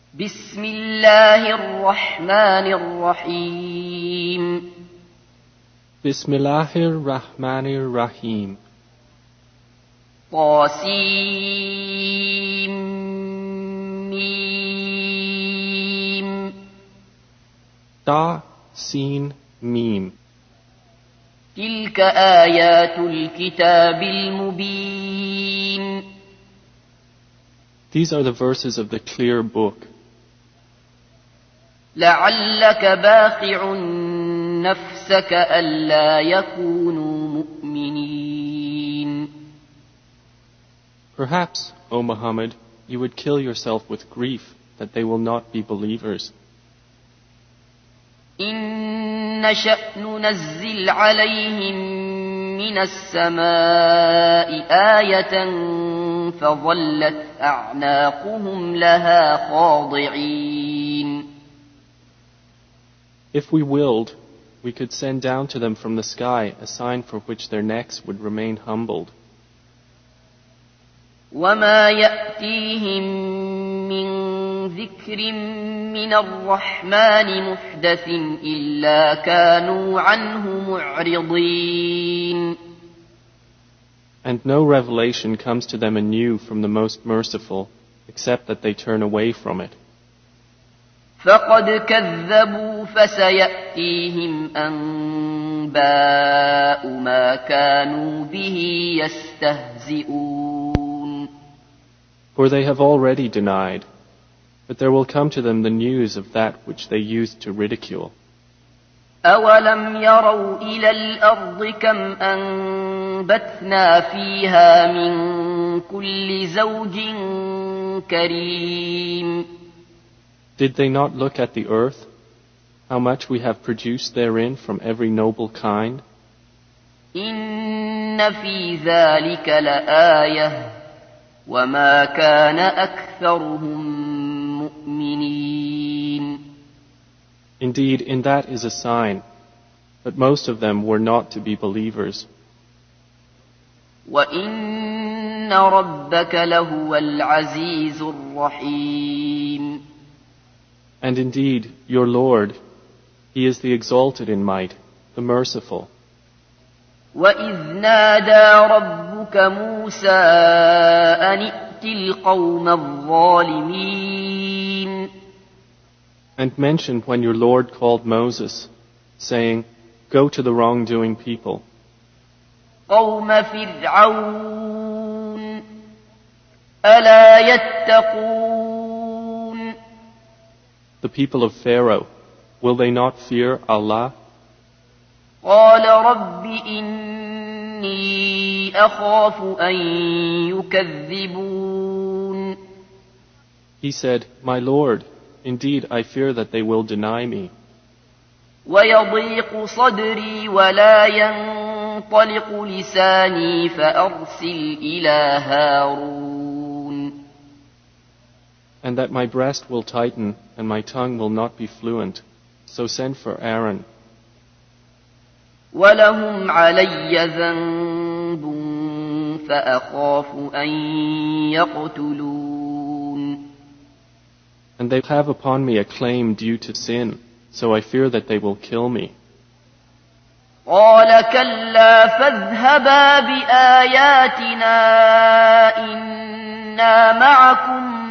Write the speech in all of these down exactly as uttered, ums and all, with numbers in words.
بسم الله الرحمن الرحيم بسم الله الرحمن الرحيم طاسيم ميم تا سين ميم تلك آيات الكتاب المبين. These are the verses of the clear book. لعلك باخع نفسك ألا يكونوا مؤمنين. Perhaps, O Muhammad, you would kill yourself with grief that they will not be believers. إن نشأ ننزل عليهم من السماء آية فظلت أعناقهم لها خاضعين. If we willed, we could send down to them from the sky a sign for which their necks would remain humbled. وما يأتيهم من ذكر من الرحمن محدث إلا كانوا عنه معرضين. And no revelation comes to them anew from the Most Merciful, except that they turn away from it. فقد كذبوا فسيأتيهم أنباء ما كانوا به يستهزئون. For they have already denied, but there will come to them the news of that which they used to ridicule. أولم يروا إلى الأرض كم أنبتنا فيها من كل زوج كريم. Did they not look at the earth, how much we have produced therein from every noble kind? إن في ذلك لآية وما كان أكثرهم مؤمنين. Indeed, in that is a sign, but most of them were not to be believers. وإن ربك لهو العزيز الرحيم. And indeed, your Lord, He is the exalted in might, the merciful. وإذ نادى ربك موسى أن ائت القوم الظالمين. And mention when your Lord called Moses, saying, Go to the wrongdoing people. قوم فرعون ألا يتقون. The people of Pharaoh, will they not fear Allah? قال رب إني أخاف أن يكذبون. He said, My Lord, indeed I fear that they will deny me. ويضيق صدري ولا ينطلق لساني فأرسل إلى هارون. And that my breast will tighten and my tongue will not be fluent. So send for Aaron. ولهم علي ذنب فأخاف أن يقتلون. And they have upon me a claim due to sin, so I fear that they will kill me. قال كلا فاذهبا بآياتنا إنا معكم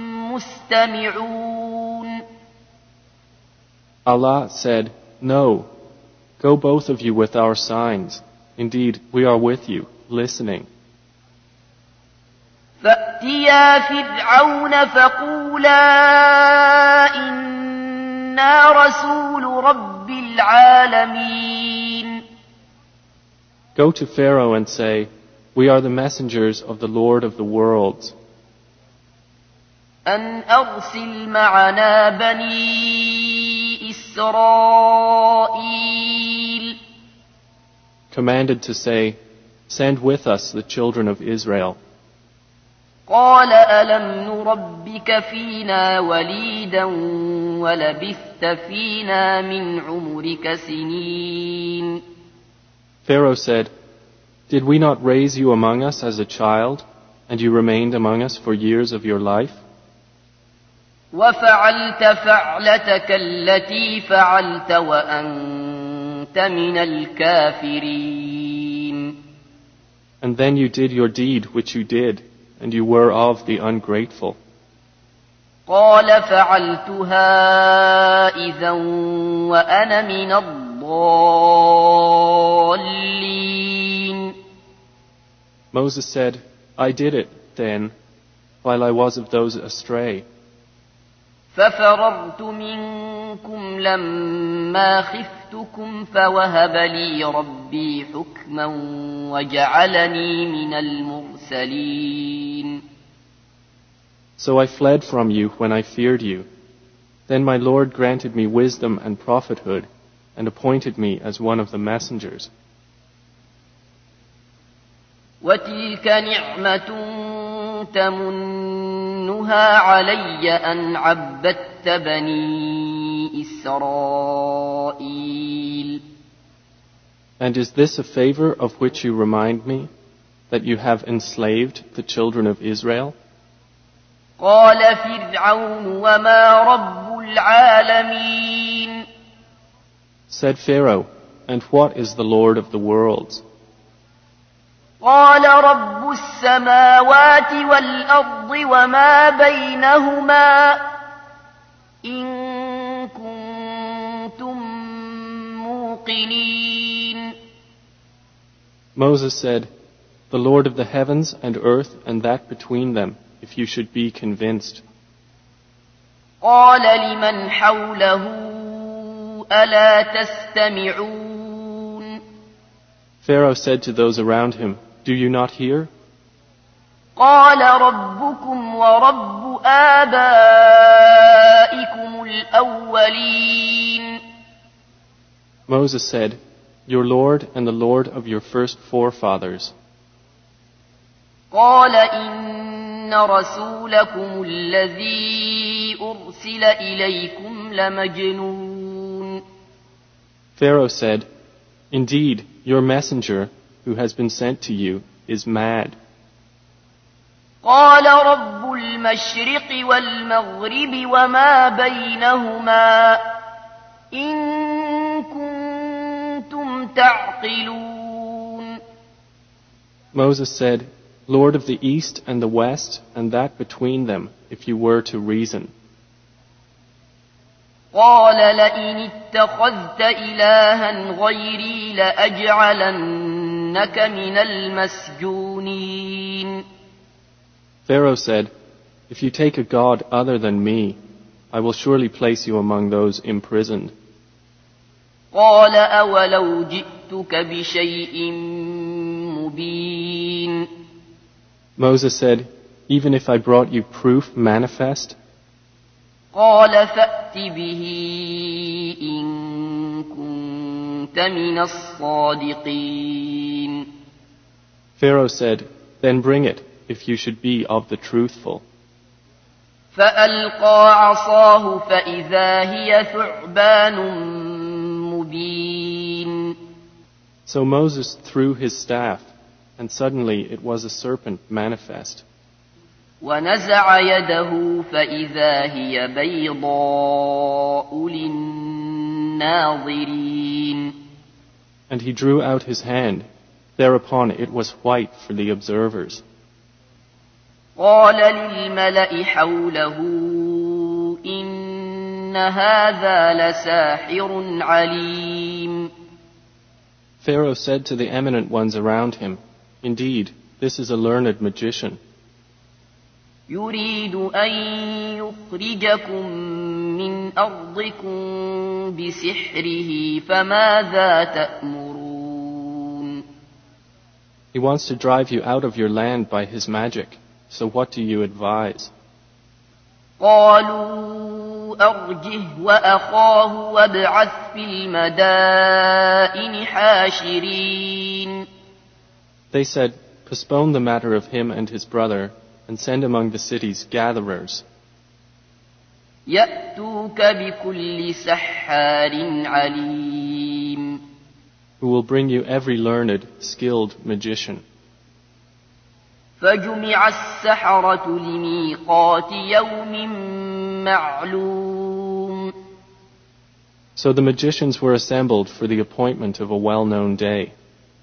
مستمعون. Allah said, No, go both of you with our signs. Indeed, we are with you, listening. فأتيا فرعون فقولا إنا رسول رب العالمين. Go to Pharaoh and say, We are the messengers of the Lord of the worlds. أن أرسل معنا بني إسرائيل. Commanded to say, Send with us the children of Israel. قال ألم نربك فينا وليدا ولبثت فينا من عمرك سنين. Pharaoh said, Did we not raise you among us as a child, and you remained among us for years of your life? وفعلت فعلتك التي فعلت وأنت من الكافرين. And then you did your deed which you did, and you were of the ungrateful. قال فعلتها إذا وأنا من الضالين. Moses said, I did it then, while I was of those astray. ففررت منكم لما خفتكم فوهب لي ربي حكما وجعلني من المرسلين. So I fled from you when I feared you. Then my Lord granted me wisdom and prophethood, and appointed me as one of the messengers. وتلك نعمة تمنها علي أن عبدت بني إسرائيل. And is this a favor of which you remind me, that you have enslaved the children of Israel? قال فرعون وما رب العالمين. Said Pharaoh, and what is the Lord of the worlds? قال رب السماوات والأرض وما بينهما إن كنتم موقنين. Moses said, the Lord of the heavens and earth and that between them, if you should be convinced. قال لمن حوله ألا تستمعون. Pharaoh said to those around him, do you not hear? قال ربكم ورب آبائكم الأولين. Moses said, your Lord and the Lord of your first forefathers. قال إن رسولكم الذي أرسل إليكم لمجنون. Pharaoh said, indeed, your messenger who has been sent to you is mad. قال رب المشرق والمغرب وما بينهما إن كنتم تعقلون. Moses said, Lord of the east and the west and that between them, if you were to reason. قال لئن اتخذت إلها غيري لأجعلنك من المسجونين. Pharaoh said, if you take a god other than me, I will surely place you among those imprisoned. قال أولو جئتك بشيء مبين. Moses said, even if I brought you proof manifest? قال فأت به إن كنت من الصادقين. Pharaoh said, then bring it, if you should be of the truthful. فألقى عصاه فإذا هي ثعبان مبين. So Moses threw his staff, and suddenly it was a serpent manifest. ونزع يده فإذا هي بيضاء للناظرين. And he drew out his hand. Thereupon it was white for the observers. قال للملأ حوله إن هذا لساحر عليم. Pharaoh said to the eminent ones around him, indeed, this is a learned magician. يريد أن يخرجكم من أرضكم بسحره فماذا تأمرون. He wants to drive you out of your land by his magic. So what do you advise? قالوا أرجه وأخاه وابعث في المدائن حاشرين. They said, postpone the matter of him and his brother, and send among the cities gatherers. يأتوك بكل سحار عليم. Who will bring you every learned, skilled magician. فجمع السحرة لميقات يوم معلوم. So the magicians were assembled for the appointment of a well-known day.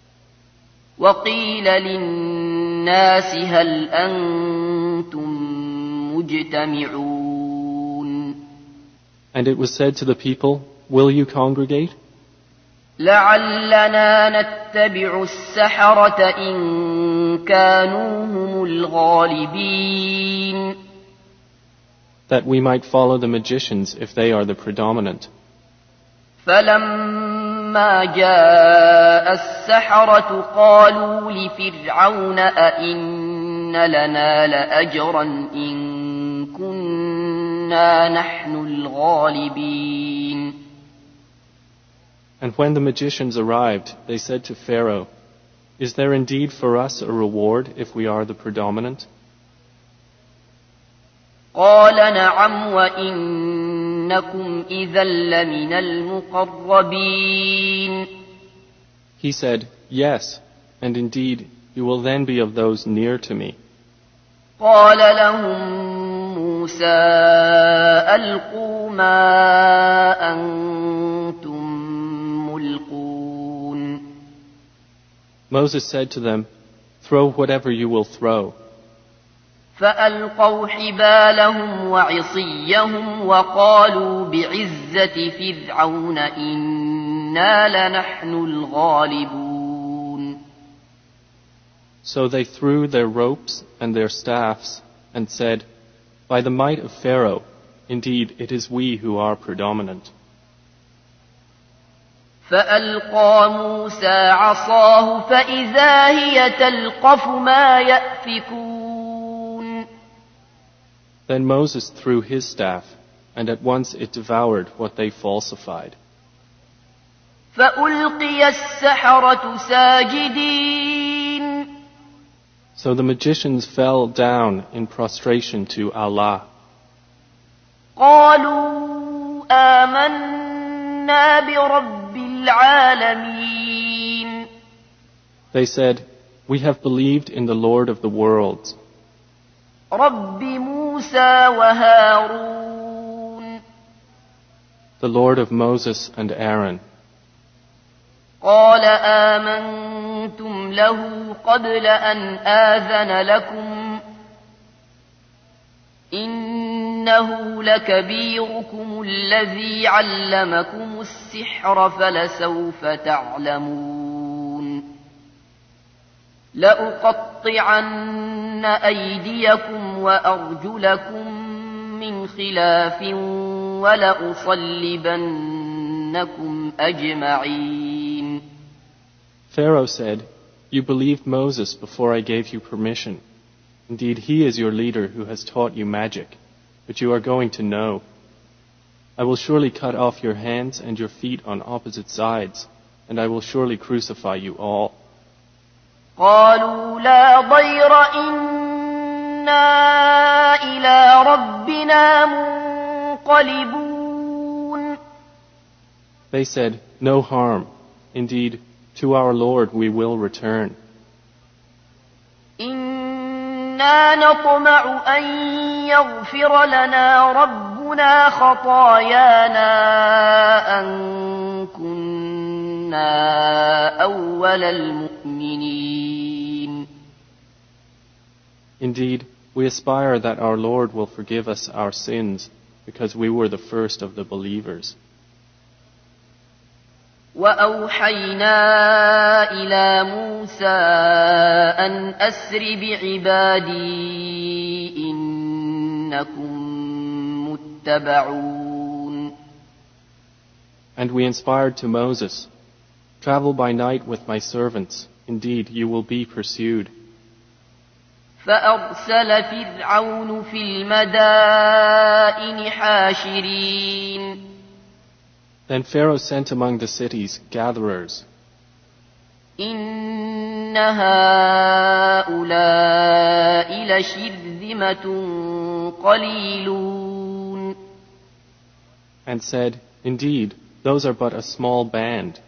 وقيل للناس هل أنتم مجتمعون. And it was said to the people, will you congregate? لعلنا نتبع السحرة إن كانوا هم الغالبين. That we might follow the magicians if they are the predominant. فلما جاء السحرة قالوا لفرعون أئن لنا لأجرا إن كنا نحن الغالبين. And when the magicians arrived, they said to Pharaoh, is there indeed for us a reward if we are the predominant? قال نعم وإنكم إذا لمن المقربين. He said, yes, and indeed you will then be of those near to me. قال لهم موسى ألقوا ما أنتم ملقون. Moses said to them, throw whatever you will throw. فألقوا حبالهم وعصيهم وقالوا بعزة فرعون إنا لنحن الغالبون. So they threw their ropes and their staffs and said, by the might of Pharaoh, indeed it is we who are predominant. فألقى موسى عصاه فإذا هي تلقف ما يأفكون. Then Moses threw his staff, and at once it devoured what they falsified. فألقي السحرة ساجدين. So the magicians fell down in prostration to Allah. قالوا آمنا برب العالمين. They said, we have believed in the Lord of the worlds. رب موسى وهارون. The Lord of Moses and Aaron. قال آمنتم له قبل أن آذن لكم إنه لكبيركم الذي علمكم السحر فلسوف تعلمون لأقطعن أيديكم وأرجلكم من خلاف ولأصلبنكم أجمعين. Pharaoh said, you believed Moses before I gave you permission. Indeed, he is your leader who has taught you magic, but you are going to know. I will surely cut off your hands and your feet on opposite sides, and I will surely crucify you all. قالوا لا ضير إنا إلى ربنا منقلبون. They said, no harm. Indeed, to our Lord we will return. إنا نطمع أن يغفر لنا ربنا خطايانا أن كنا أول المؤمنين. Indeed, we aspire that our Lord will forgive us our sins because we were the first of the believers. وأوحينا إلى موسى أن أسر بعبادي إنكم متبعون. And we inspired to Moses, travel by night with my servants, indeed you will be pursued. فأرسل فرعون في المدائن حاشرين. Then Pharaoh sent among the cities gatherers. إن هؤلاء لشرذمة قليلون. And said, indeed, those are but a small band.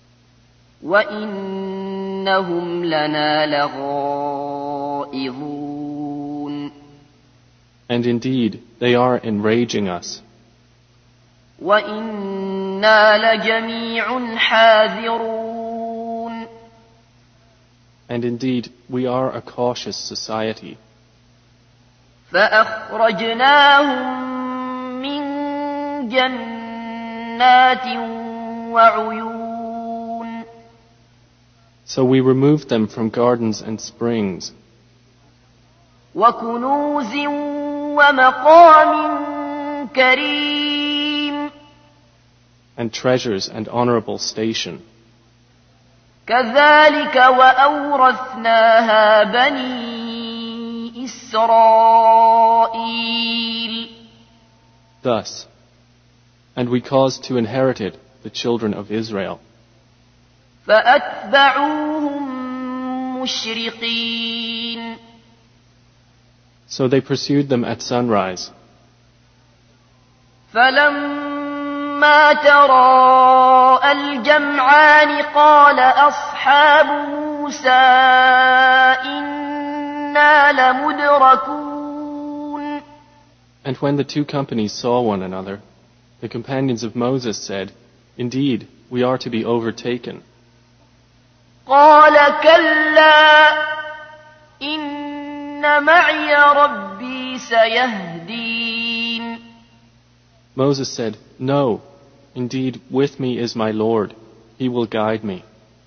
وإنهم لنا لغائظون. And indeed, they are enraging us. وإنا لجميع حاذرون. And indeed, we are a cautious society. فأخرجناهم من جنات وعيون. So we removed them from gardens and springs, وكنوز ومقام كريم. and treasures and honorable station. كذلك وأورثناها بني إسرائيل. Thus, and we caused to inherit it the children of Israel. فأتبعوهم مشرقين. So they pursued them at sunrise. فلما تراءى الجمعان قال أصحاب موسى إنا لمدركون. And when the two companies saw one another, the companions of Moses said, "Indeed, we are to be overtaken." قال كلا إن معي ربي سيهدين. Moses said, "No, indeed, with me is my Lord. He will guide me."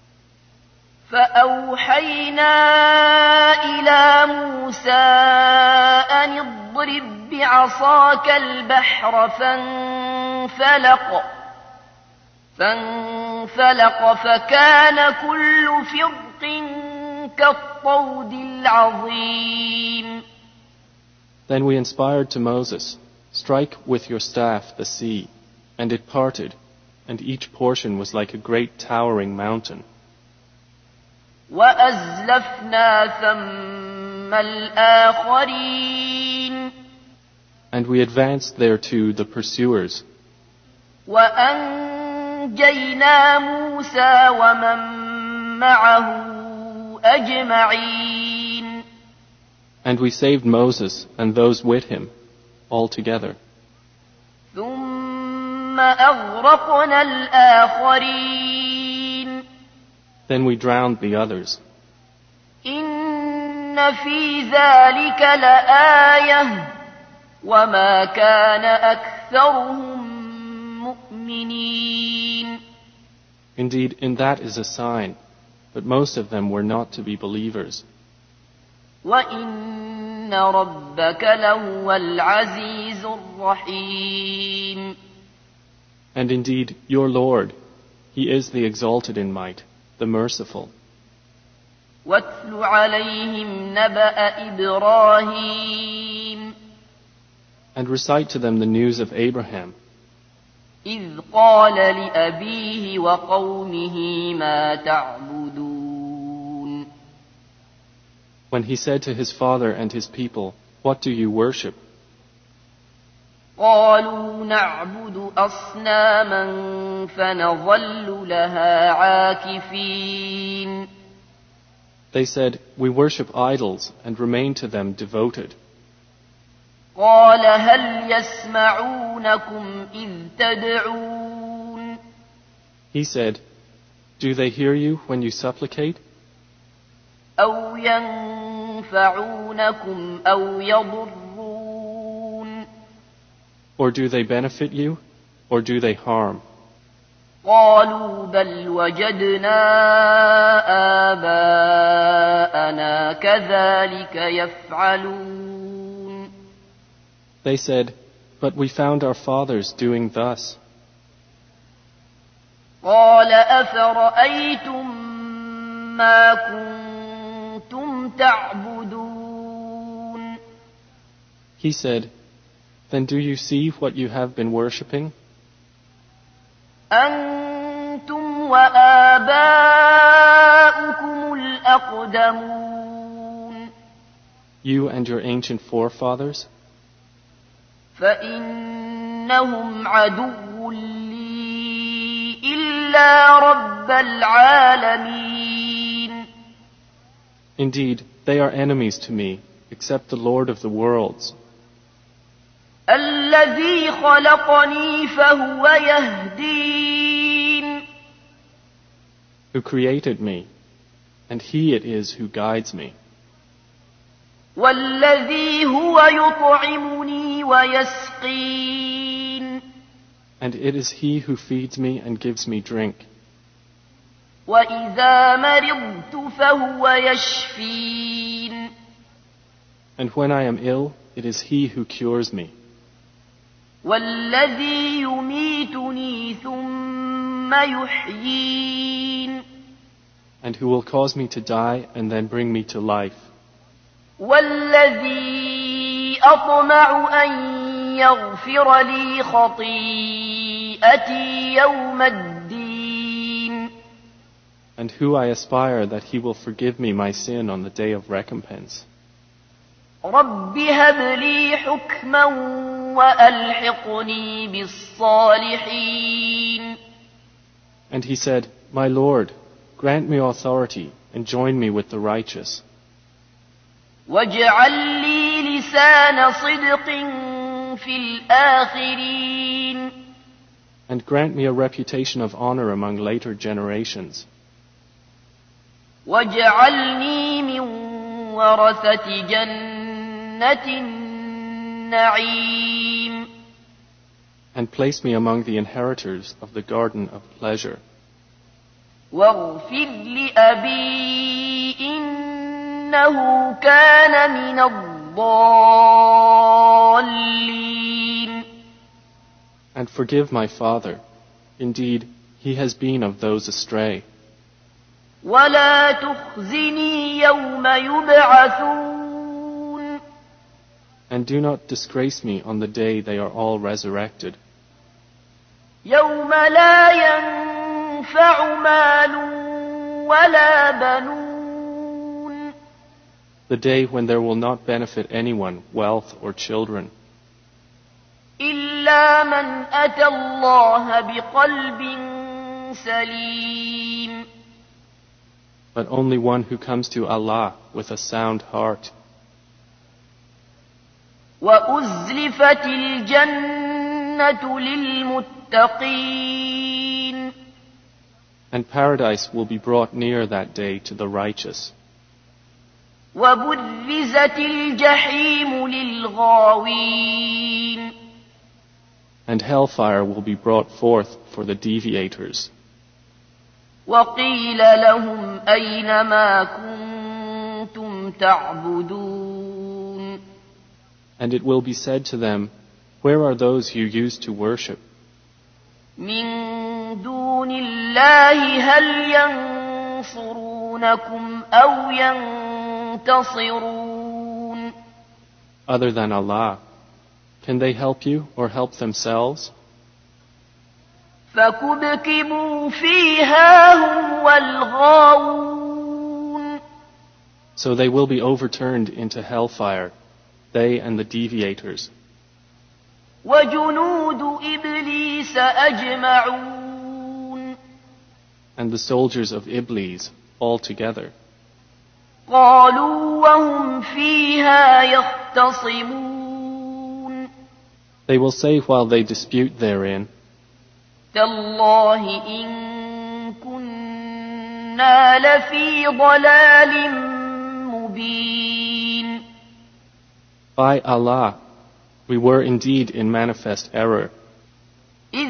فأوحينا إلى موسى أن اضرب بعصاك البحر فانفلق فانفلق فكان كل فرق كالطود العظيم. Then we inspired to Moses, "Strike with your staff the sea," and it parted, and each portion was like a great towering mountain. وأزلفنا ثم الآخرين. And we advanced thereto the pursuers. وأنجينا موسى ومن معه أجمعين. And we saved Moses and those with him, all together. ثم أغرقنا الآخرين. Then we drowned the others. إن في ذلك لآية وما كان أكثرهم مؤمنين. Indeed, in that is a sign, but most of them were not to be believers. وإن ربك لهو العزيز الرحيم. And indeed, your Lord, He is the exalted in might, the merciful. واتل عليهم نبأ إبراهيم. And recite to them the news of Abraham, إذ قال لأبيه وقومه ما تعبدون. when he said to his father and his people, "What do you worship?" قالوا نعبد أصناما فنظل لها عاكفين. They said, "We worship idols and remain to them devoted." قال هل يسمعونكم إذ تدعون. He said, "Do they hear you when you supplicate? أو ينفعونكم أو يضرون. Or do they benefit you, or do they harm?" قالوا بل وجدنا آباءنا كذلك يفعلون. They said, "But we found our fathers doing thus." قال أفرأيتم ما كنتم تعبدون. He said, "Then do you see what you have been worshipping? أنتم وآباؤكم الأقدمون. You and your ancient forefathers? فإنهم عدو لي إلا رب العالمين. Indeed, they are enemies to me, except the Lord of the worlds. الذي خلقني فهو يهدين who created me, and he it is who guides me. والذي هو يطعمني ويسقين And it is he who feeds me and gives me drink. وإذا مرضت فهو يشفين And when I am ill, it is he who cures me. والذي يميتني ثم يحيين And who will cause me to die and then bring me to life. والذي أطمع أن يغفر لي خطيئتي يوم الدين And who I aspire that he will forgive me my sin on the day of recompense. رب هب لي حكما وألحقني بالصالحين And he said, My Lord, grant me authority and join me with the righteous. واجعل لي لسان صدق في الآخرين And grant me a reputation of honor among later generations. واجعلني من ورثة جنة النعيم And place me among the inheritors of the garden of pleasure. واغفر لأبي إنه كان من الضالين And forgive my father. Indeed, he has been of those astray. ولا تخزني يوم يبعثون And do not disgrace me on the day they are all resurrected. يوم لا ينفع مال ولا بنون The day when there will not benefit anyone, wealth or children, إلا من أتى الله بقلب سليم but only one who comes to Allah with a sound heart. وأزلفت الجنة للمتقين And paradise will be brought near that day to the righteous. وبرزت الجحيم للغاوين And hellfire will be brought forth for the deviators. وقيل لهم أين ما كنتم تعبدون And it will be said to them, Where are those you used to worship? من دون الله هل ينصرونكم أو ينتصرون Other than Allah. Can they help you or help themselves? فكبكبوا فيها هم والغاوون So they will be overturned into hellfire, they and the deviators. وجنود إبليس أجمعون And the soldiers of Iblis all together. قالوا وهم فيها يختصمون They will say while they dispute therein, تالله إن كنا لفي ضلال مبين By Allah, we were indeed in manifest error, إذ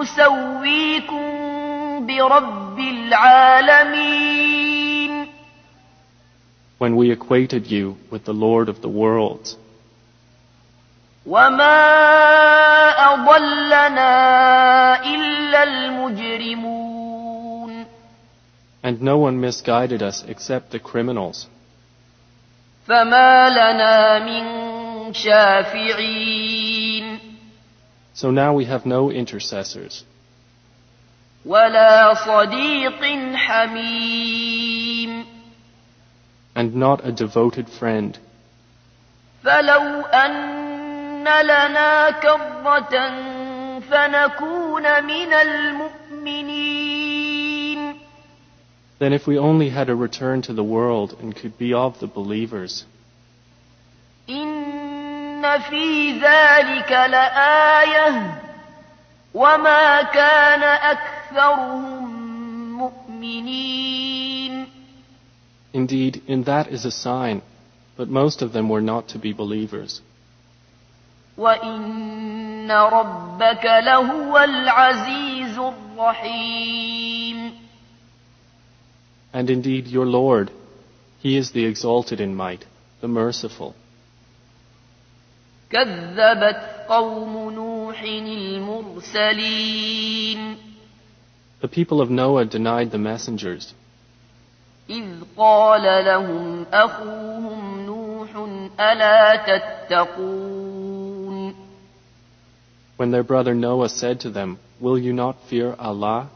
نسويكم برب العالمين when we equated you with the Lord of the worlds. وما أضلنا إلا المجرمون And no one misguided us except the criminals. فما لنا من شافعين So now we have no intercessors, ولا صديق حميم and not a devoted friend. فلو أن لنا كرة فنكون من المؤمنين Then if we only had a return to the world and could be of the believers, إن إن في ذلك لآية وما كان أكثرهم مؤمنين. Indeed, in that is a sign, but most of them were not to be believers. وَإِنَّ رَبَّكَ لَهُوَ الْعَزِيزُ الرَّحِيمُ. And indeed, your Lord, He is the exalted in might, the merciful. كَذَّبَتْ قَوْمُ نُوحٍ الْمُرْسَلِينَ. The people of Noah denied the messengers. إِذْ قَالَ لَهُمْ أَخُوهُمْ نُوحٌ أَلَا تَتَّقُونَ. When their brother Noah said to them, "Will you not fear Allah?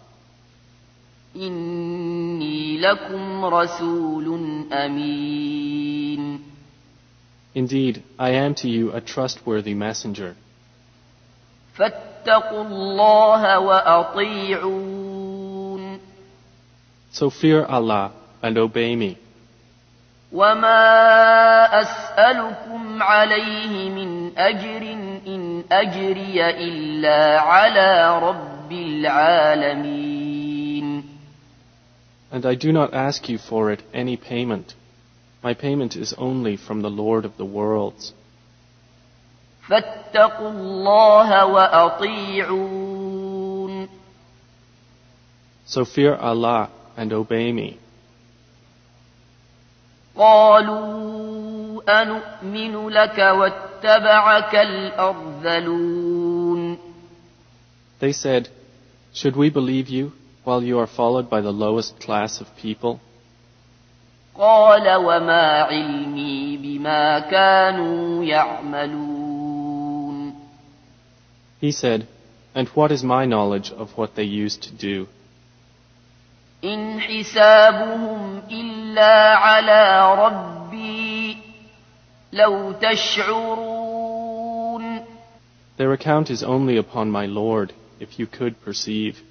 إِنِّي لَكُمْ رَسُولٌ أَمِينٌ. Indeed, I am to you a trustworthy messenger. فَاتَّقُوا اللَّهَ وَأَطِيعُونِ. So fear Allah and obey me. وَمَا أَسْأَلُكُمْ عَلَيْهِ مِنْ أَجْرٍ إِنْ أَجْرِيَ إِلَّا عَلَى رَبِّ الْعَالَمِينَ. And I do not ask you for it any payment. My payment is only from the Lord of the worlds. فَاتَّقُوا اللَّهَ وَأَطِيعُونِ. So fear Allah and obey me. قَالُوا أَنُؤْمِنُ لَكَ وَاتَّبَعَكَ الْأَرْذَلُونَ. They said, "Should we believe you while you are followed by the lowest class of people?" قَالَ وَمَا عِلْمِي بِمَا كَانُوا يَعْمَلُونَ. He said, "And what is my knowledge of what they used to do? إِنْ حِسَابُهُمْ إِلَّا عَلَى رَبِّي لَوْ تَشْعُرُونَ. Their account is only upon my Lord, if you could perceive.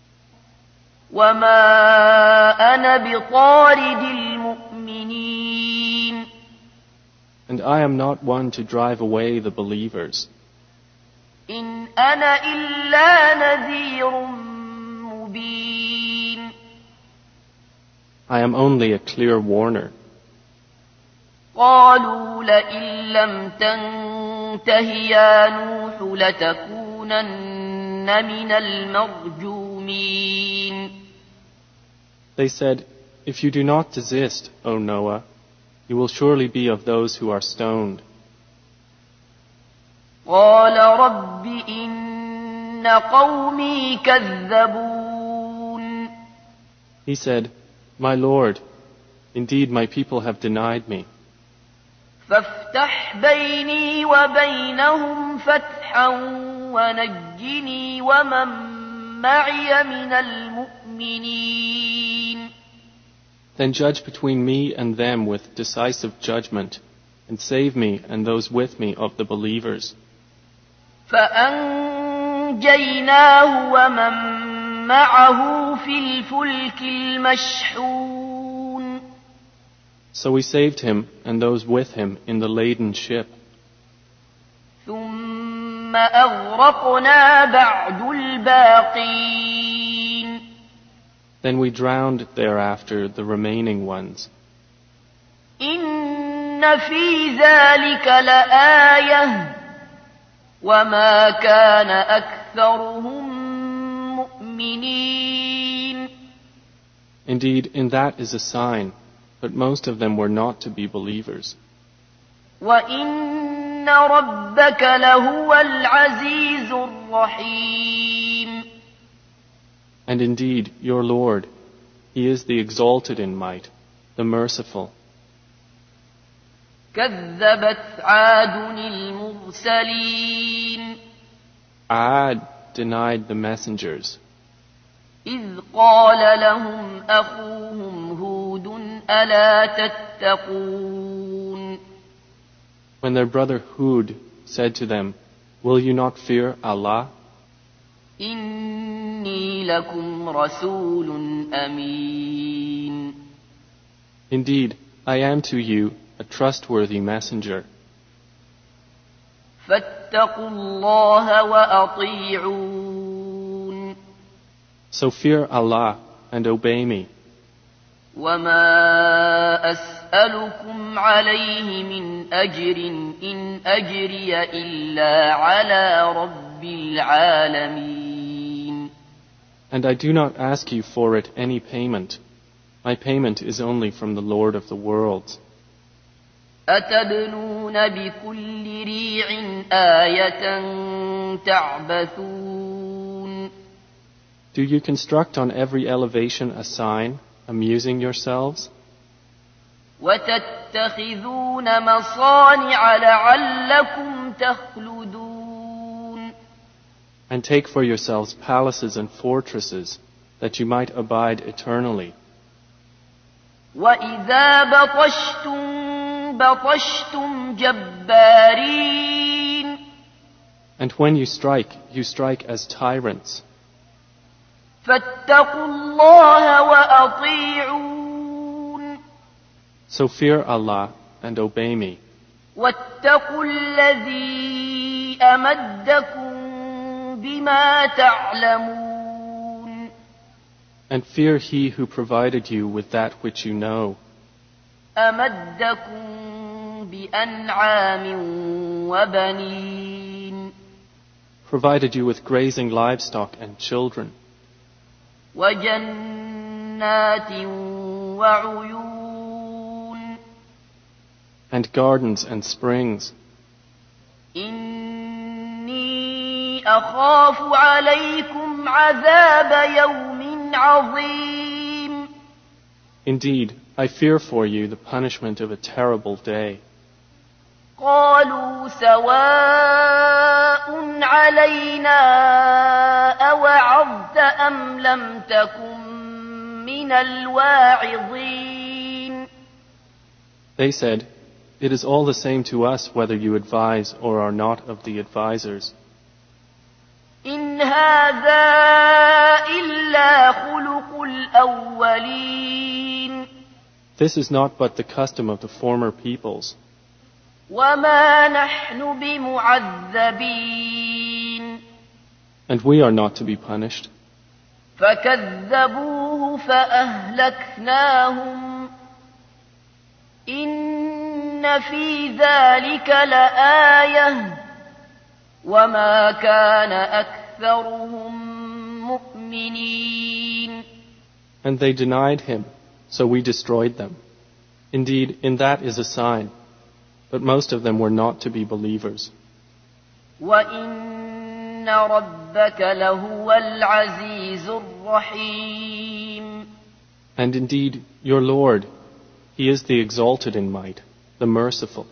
وَمَا أَنَا بِطَارِدِ الْمُؤْمِنِينَ. And I am not one to drive away the believers. إِنْ أَنَا إِلَّا نَذِيرٌ مُبِينٌ. I am only a clear warner." قَالُوا لَئِن لَّمْ تَنْتَهِ يَا نُوحُ لَتَكُونَنَّ مِنَ الْمَرْجُومِينَ. They said, "If you do not desist, O Noah, you will surely be of those who are stoned." قَالَ رَبِّ إِنَّ قَوْمِي كَذَّبُونِ. He said, "My Lord, indeed my people have denied me. فَافْتَحْ بَيْنِي وَبَيْنَهُمْ فَتْحًا وَنَجِّنِي وَمَن مَّعِيَ مِنَ الْمُؤْمِنِينَ. Then judge between me and them with decisive judgment, and save me and those with me of the believers." فَأَنجَيْنَاهُ وَمَن مَّعَهُ فِي الْفُلْكِ الْمَشْحُونِ. So we saved him and those with him in the laden ship. ثُمَّ أَغْرَقْنَا بَعْدُ الْبَاقِينَ. Then we drowned thereafter the remaining ones. إِنَّ فِي ذَلِكَ لَآيَةً وَمَا كَانَ أَكْثَرُهُم مُؤْمِنِينَ. Indeed, in that is a sign, but most of them were not to be believers. وَإِنَّ رَبَّكَ لَهُوَ الْعَزِيزُ الرَّحِيمُ. And indeed, your Lord, He is the exalted in might, the merciful. كَذَّبَتْ عَادٌ الْمُرْسَلِينَ. Ad denied the messengers. إِذْ قَالَ لَهُمْ أَخُوهُمْ هُودٌ أَلَا تَتَّقُونَ. When their brother Hud said to them, "Will you not fear Allah? إِنِّي لَكُمْ رَسُولٌ أَمِينٌ. Indeed, I am to you a trustworthy messenger." فاتقوا الله وأطيعون. So fear Allah and obey me. وما أسألكم عليه من أجر إن أجري إلا على رب العالمين. And I do not ask you for it any payment. My payment is only from the Lord of the worlds. أتبنون بكل ريع آية تعبثون. Do you construct on every elevation a sign, amusing yourselves? وتتخذون مصانع لعلكم تخلدون. And take for yourselves palaces and fortresses, that you might abide eternally. وإذا بطشتم بطشتم جبارين. And when you strike, you strike as tyrants. فاتقوا الله وأطيعون. So fear Allah and obey me. واتقوا الذي أمدكم بما تعلمون. And fear He who provided you with that which you know. أمدكم بأنعام وبنين. Provided you with grazing livestock and children. وجنات وعيون. And gardens and springs. إني أخاف عليكم عذاب يوم عظيم. Indeed, I fear for you the punishment of a terrible day. قالوا سواء علينا أوعظت أم لم تكن من الواعظين. They said, "It is all the same to us whether you advise or are not of the advisers." إن هذا إلا خلق الأولين. This is not but the custom of the former peoples. وما نحن بمعذبين. And we are not to be punished. فكذبوه فأهلكناهم. إن في ذلك لآية وما كان أكثرهم مؤمنين. And they denied him, so we destroyed them. Indeed, in that is a sign, but most of them were not to be believers. وَإِنَّ رَبَّكَ لَهُوَ الْعَزِيزُ الرَّحِيمُ. And indeed, your Lord, He is the exalted in might, the merciful.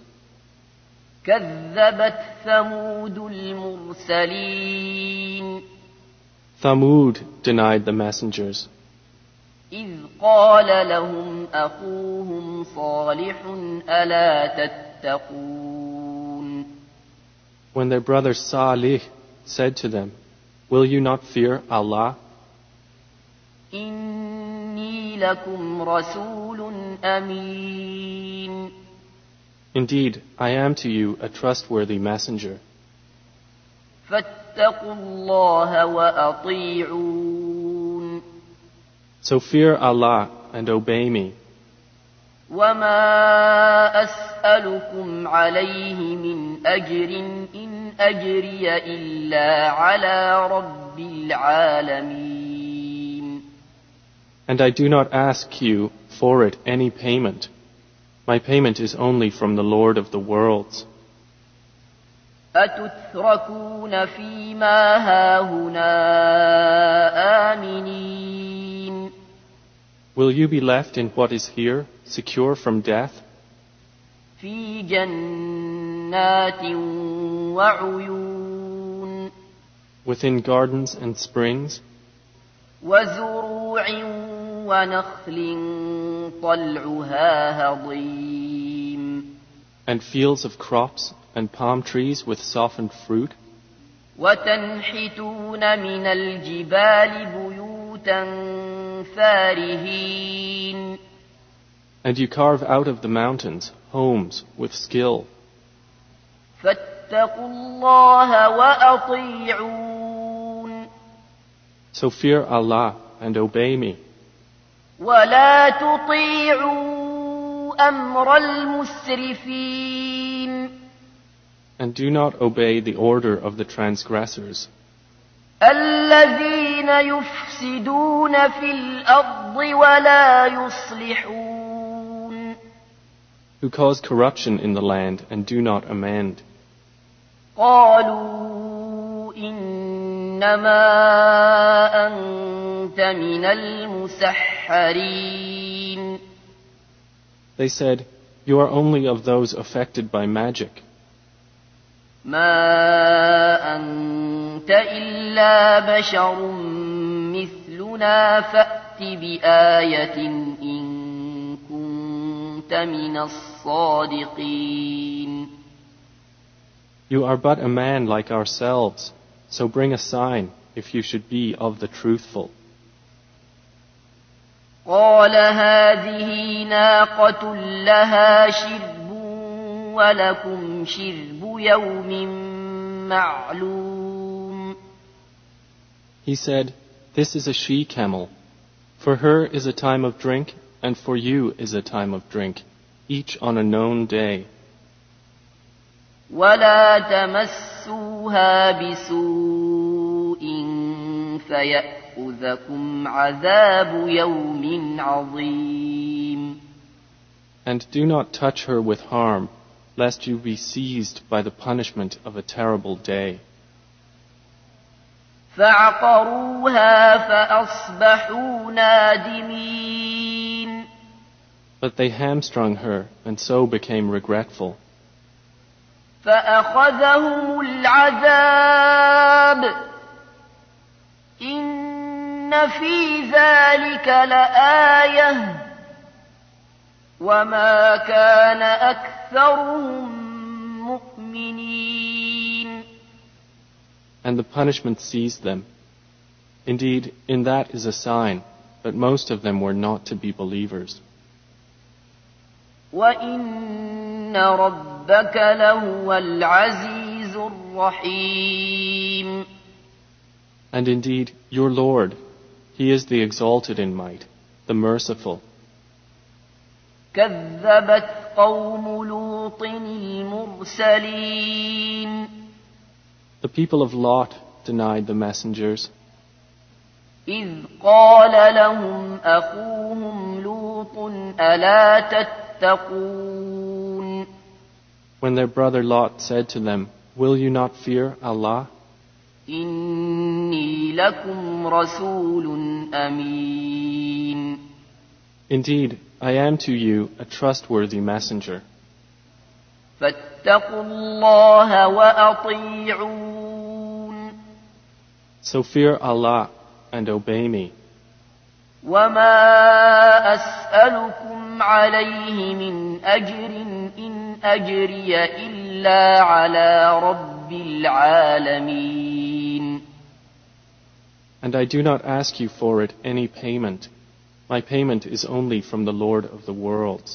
كذبت ثمود المرسلين. Thamud denied the messengers. إذ قال لهم أخوهم صالح ألا تتقون. When their brother Salih said to them, "Will you not fear Allah? إني لكم رسول أمين. Indeed, I am to you a trustworthy messenger. فاتقوا الله وأطيعون. So fear Allah and obey me. وما أسألكم عليه من أجر إن أجري إلا على رب العالمين. And I do not ask you for it any payment. My payment is only from the Lord of the worlds. أتتركون فيما هاهنا آمنين. Will you be left in what is here, secure from death? في جنات وعيون. Within gardens and springs? وزروع ونخل طلعها هضيم. And fields of crops and palm trees with softened fruit? وتنحتون من الجبال بيوتا فارهين. And you carve out of the mountains homes with skill. فاتقوا الله وأطيعون. So fear Allah and obey me. ولا تطيعوا أمر المسرفين. And do not obey the order of the transgressors, الذين يفسدون في الأرض ولا يصلحون. who cause corruption in the land and do not amend. قالوا إنما أنت من المسحرين. They said, "You are only of those affected by magic. ما أنت إلا بشر مثلنا فأت بآية إن كنت من الصادقين." You are but a man like ourselves, so bring a sign if you should be of the truthful. قال هذه ناقة لها شرب ولكم شرب يوم معلوم. He said, "This is a she-camel. For her is a time of drink, and for you is a time of drink, each on a known day. ولا تمسوها بسوء فيأخذكم عذاب يوم عظيم. And do not touch her with harm, lest you be seized by the punishment of a terrible day." فعقروها فأصبحوا نادمين. But they hamstrung her, and so became regretful. فأخذهم العذاب إن في ذلك لآية وما كان أكثرهم مؤمنين. And the punishment seized them. Indeed, in that is a sign, but most of them were not to be believers. وَإِنَّ رَبَّكَ لَهُوَ الْعَزِيزُ الرَّحِيمُ. And indeed, your Lord, He is the exalted in might, the merciful. كَذَّبَتْ قَوْمُ لُوطٍ الْمُرْسَلِينَ. The people of Lot denied the messengers. إِذْ قَالَ لَهُمْ أَخُوهُمْ لُوطٌ أَلَا تَتَّقُونَ. When their brother Lot said to them, "Will you not fear Allah? إِنِّي لَكُمْ رَسُولٌ أَمِينٌ. Indeed, I am to you a trustworthy messenger. فَاتَّقُوا اللَّهَ وَأَطِيعُونِ. So fear Allah and obey me. وَمَا أَسْأَلُكُمْ عَلَيْهِ مِنْ أَجْرٍ إِنْ أَجْرِيَ إِلَّا عَلَى رَبِّ الْعَالَمِينَ. And I do not ask you for it any payment. My payment is only from the Lord of the worlds.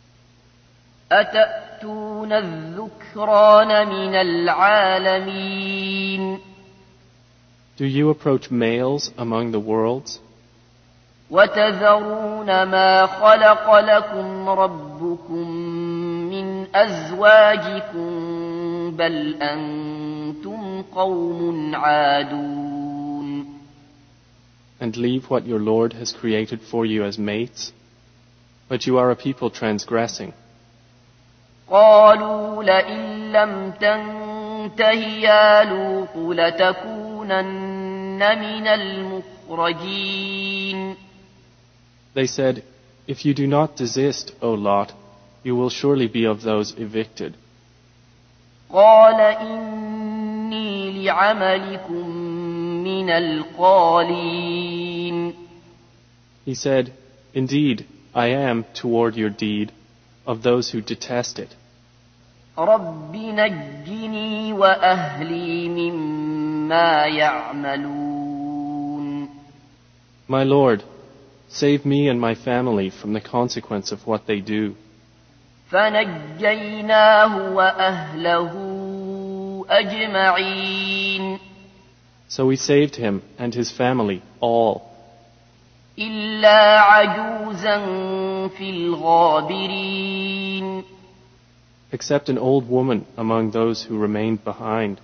أَتَأْتُونَ الذُّكْرَانَ مِنَ الْعَالَمِينَ. Do you approach males among the worlds? وَتَذَرُونَ مَا خَلَقَ لَكُمْ رَبُّكُمْ مِنْ أَزْوَاجِكُمْ بَلْ أَنْتُمْ قَوْمٌ عَادُونَ. And leave what your Lord has created for you as mates? But you are a people transgressing. قالوا لئن لم تنته يا لوط لتكونن من المخرجين. They said, "If you do not desist, O Lot, you will surely be of those evicted." قال إني لعملكم من القالين. He said, "Indeed, I am toward your deed of those who detest it. رب نجني وأهلي مما يعملون. My Lord, save me and my family from the consequence of what they do." فنجيناه وأهله أجمعين. So we saved him and his family, all, إلا عجوزا في الغابرين. except an old woman among those who remained behind.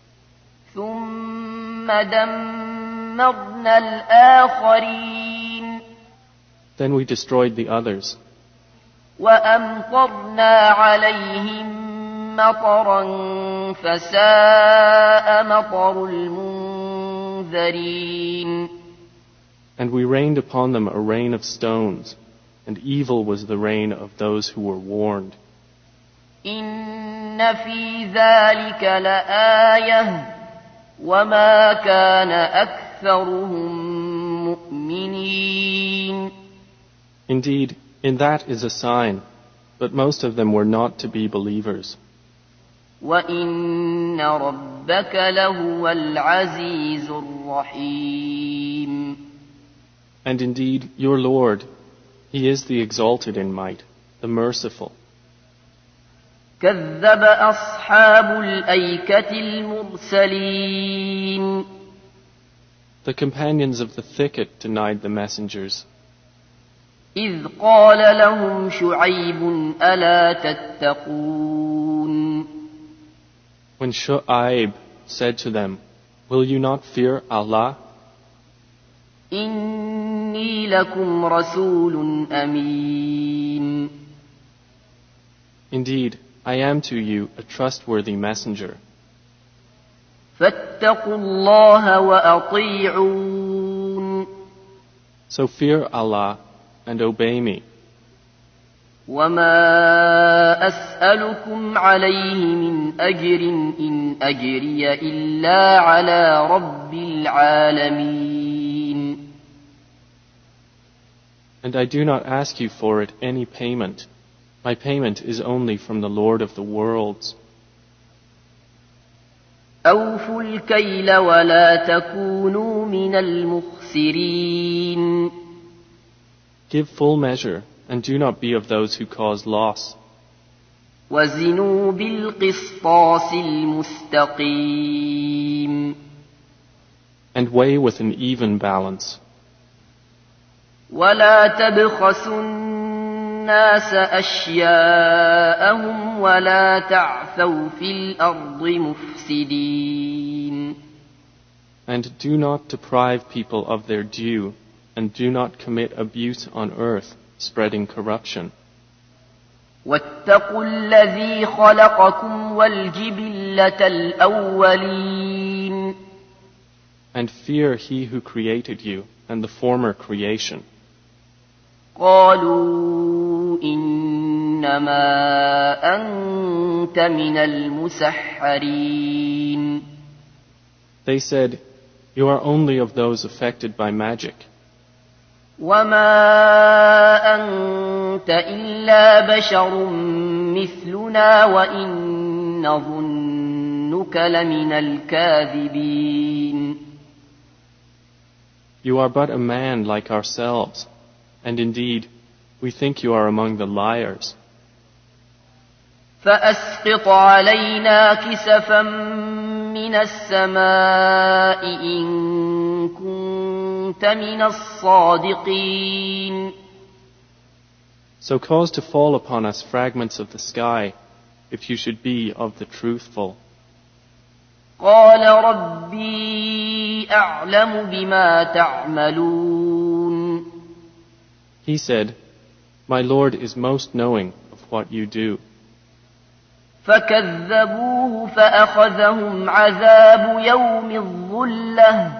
ثم دمرنا الآخرين. Then we destroyed the others, وأمطرنا عليهم مطرا فساء مطر المنذرين. and we rained upon them a rain of stones, and evil was the rain of those who were warned. إن في ذلك لآية وما كان أكثرهم مؤمنين. Indeed, in that is a sign, but most of them were not to be believers. وإن ربك لهو العزيز الرحيم. And indeed, your Lord, He is the exalted in might, the merciful. كذب أصحاب الأيكة المرسلين. The companions of the thicket denied the messengers. إذ قال لهم شعيب ألا تتقون. When Shu'aib said to them, "Will you not fear Allah? إني لكم رسول أمين. Indeed, I am to you a trustworthy messenger. فاتقوا الله وأطيعون. So fear Allah and obey me. وما أسألكم عليه من أجر إن أجري إلا على رب العالمين. And I do not ask you for it any payment. My payment is only from the Lord of the worlds. أوفوا الكيل ولا تكونوا من المخسرين. Give full measure and do not be of those who cause loss. وزنوا بالقسطاس المستقيم. And weigh with an even balance. ولا تبخسوا الناس أشياءهم ولا تعثوا في الأرض مفسدين. And do not deprive people of their due, and do not commit abuse on earth, spreading corruption. واتقوا الذي خلقكم والجبلة الأولين. And fear He who created you and the former creation. قالوا إنما أنت من المسحرين. They said, "You are only of those affected by magic. وما أنت إلا بشر مثلنا وإن نظنك لمن الكاذبين. You are but a man like ourselves, and indeed, we think you are among the liars. فأسقط علينا كسفا من السماء إن كنت من الصادقين. So cause to fall upon us fragments of the sky, if you should be of the truthful." قال ربي أعلم بما تعملون. He said, "My Lord is most knowing of what you do." فكذبوه فأخذهم عذاب يوم الظلة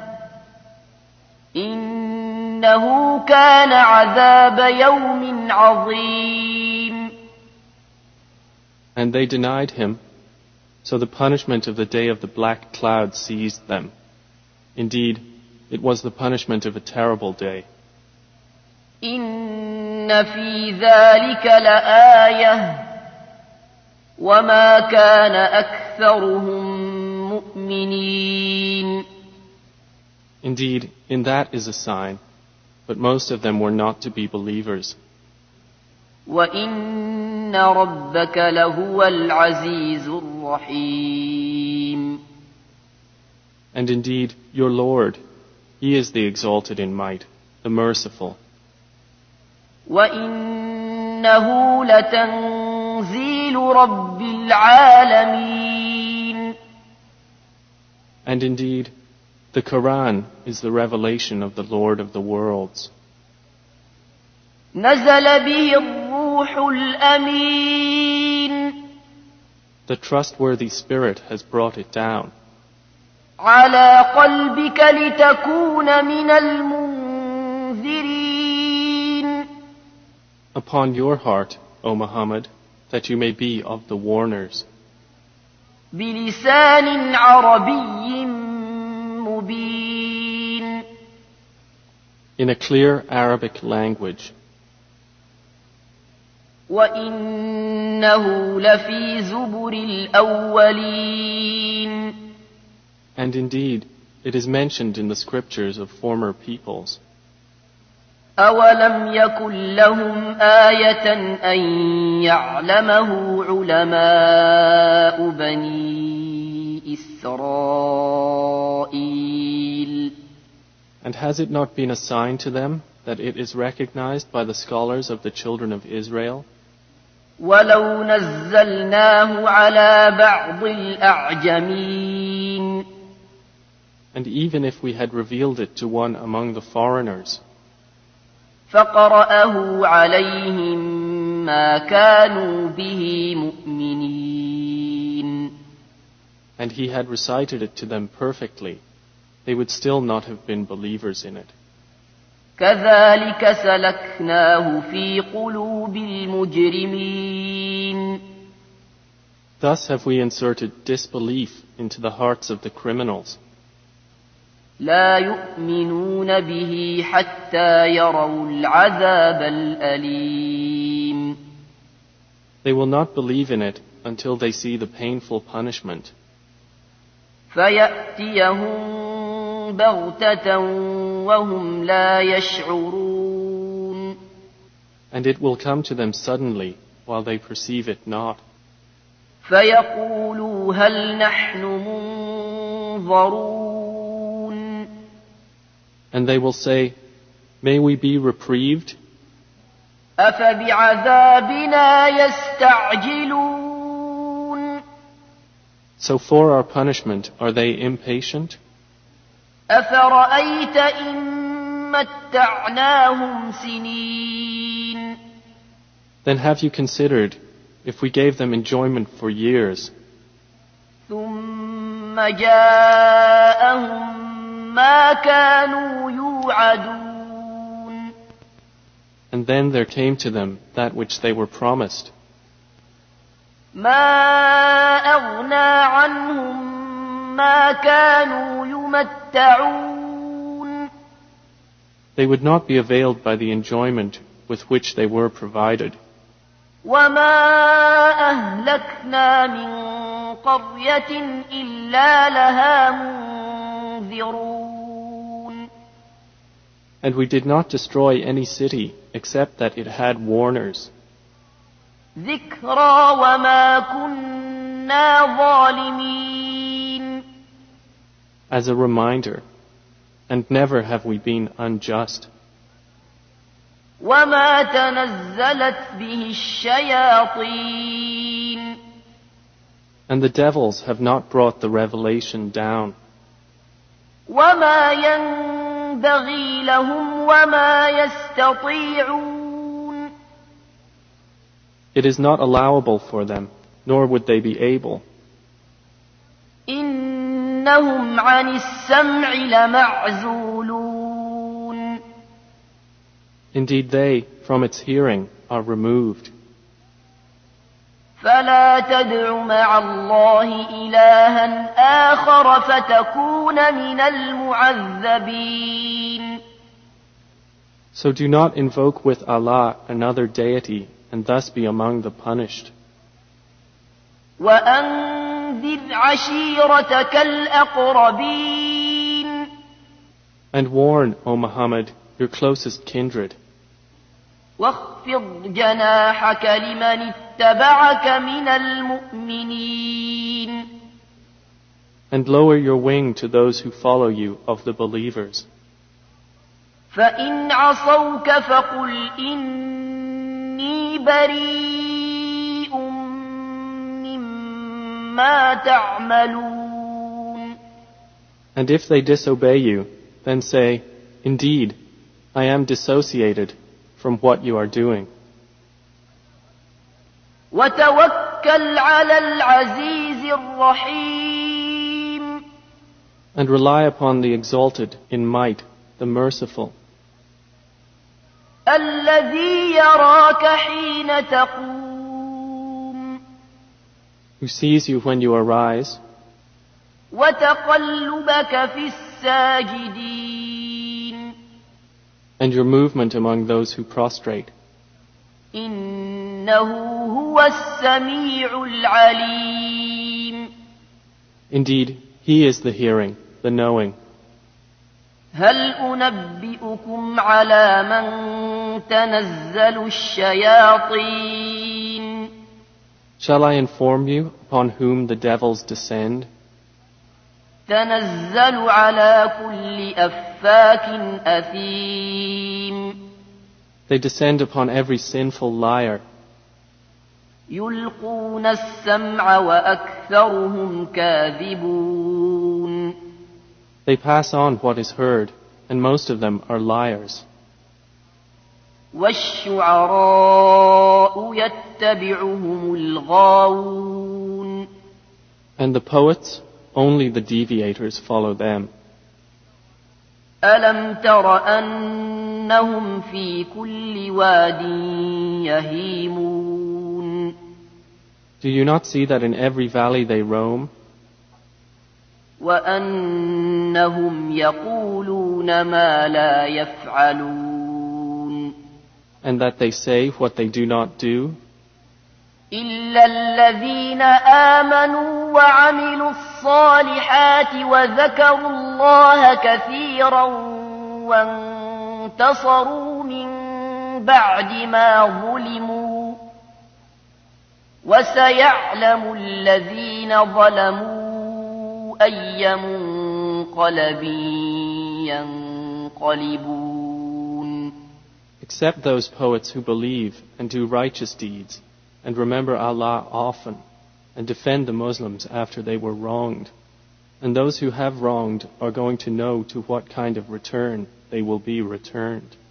إنه كان عذاب يوم عظيم. And they denied him, so the punishment of the day of the black cloud seized them. Indeed, it was the punishment of a terrible day. إن في ذلك لآية وما كان أكثرهم مؤمنين. Indeed, in that is a sign, but most of them were not to be believers. وإن ربك لهو العزيز الرحيم. And indeed, your Lord, He is the exalted in might, the merciful. وَإِنَّهُ لَتَنزِيلُ رَبِّ الْعَالَمِينَ. And indeed, the Quran is the revelation of the Lord of the worlds. نَزَلَ بِهِ الرُّوحُ الْأَمِينُ. The trustworthy Spirit has brought it down. على قلبك لتكون من المنذرين. Upon your heart, O Muhammad, that you may be of the warners. بلسان عربي مبين. In a clear Arabic language. وإنه لفي زبر الأولين. And indeed, it is mentioned in the scriptures of former peoples. أَوَلَمْ يَكُنْ لَهُمْ آيَةً أَنْ يَعْلَمَهُ عُلَمَاءُ بَنِي إِسْرَائِيلَ. And has it not been a sign to them that it is recognized by the scholars of the children of Israel? وَلَوْ نَزَّلْنَاهُ عَلَى بَعْضِ الْأَعْجَمِينَ. And even if we had revealed it to one among the foreigners, فَقَرَأَهُ عَلَيْهِمْ مَا كَانُوا بِهِ مُؤْمِنِينَ. and he had recited it to them perfectly, they would still not have been believers in it. كَذَلِكَ سَلَكْنَاهُ فِي قُلُوبِ الْمُجْرِمِينَ. Thus have we inserted disbelief into the hearts of the criminals. لا يؤمنون به حتى يروا العذاب الأليم. They will not believe in it until they see the painful punishment. فيأتيهم بغتة وهم لا يشعرون. And it will come to them suddenly while they perceive it not. فيقولوا هل نحن منظرون. And they will say, may we be reprieved? أفبعذابنا يستعجلون. So for our punishment are they impatient? أفرأيت إن متعناهم سنين. Then have you considered if we gave them enjoyment for years, ثم جاءهم ما كانوا يوعدون. and then there came to them that which they were promised, ما أغنى عنهم ما كانوا يمتعون. they would not be availed by the enjoyment with which they were provided. وما أهلكنا من قرية إلا لها منذرون. And we did not destroy any city except that it had warners, ذكرى وما كنا ظالمين. as a reminder, and never have we been unjust. وما تنزلت به الشياطين. And the devils have not brought the revelation down, وما ينبغي لهم وما يستطيعون. it is not allowable for them, nor would they be able. إنهم عن السمع لمعزولون. Indeed they, from its hearing, are removed. فلا تدع مع الله إلها آخر فتكون من المعذبين. So do not invoke with Allah another deity and thus be among the punished. وأنذر عشيرتك الأقربين. And warn, O Muhammad, your closest kindred. واخفض جناحك لمن اتبعك من المؤمنين. And lower your wing to those who follow you of the believers. فإن عصوك فقل إني بريء مما تعملون. And if they disobey you, then say, Indeed, I am dissociated from what you are doing. وتوكل على العزيز الرحيم. And rely upon the exalted in might, the merciful, الذي يراك حين تقوم who sees you when you arise, وتقلبك في الساجدين and your movement among those who prostrate. إنه هو السميع العليم. Indeed, He is the hearing, the knowing. هل أنبئكم على من تنزل الشياطين. Shall I inform you upon whom the devils descend? تنزل على كل أفاك أثيم. They descend upon every sinful liar. يلقون السمع وأكثرهم كاذبون. They pass on what is heard, and most of them are liars. والشعراء يتبعهم الغاوون. And the poets, only the deviators follow them. ألم تر أنهم في كل واد يهيمون. Do you not see that in every valley they roam? وأنهم يقولون ما لا يفعلون. And that they say what they do not do? إلا الذين آمنوا وعملوا الصالحات وذكروا الله كثيرا وانتصروا من بعد ما ظلموا وسيعلم الذين ظلموا أي منقلب ينقلبون. Except those poets who believe and do righteous deeds and remember Allah often and defend the Muslims after they were wronged. And those who have wronged are going to know to what kind of return they will be returned.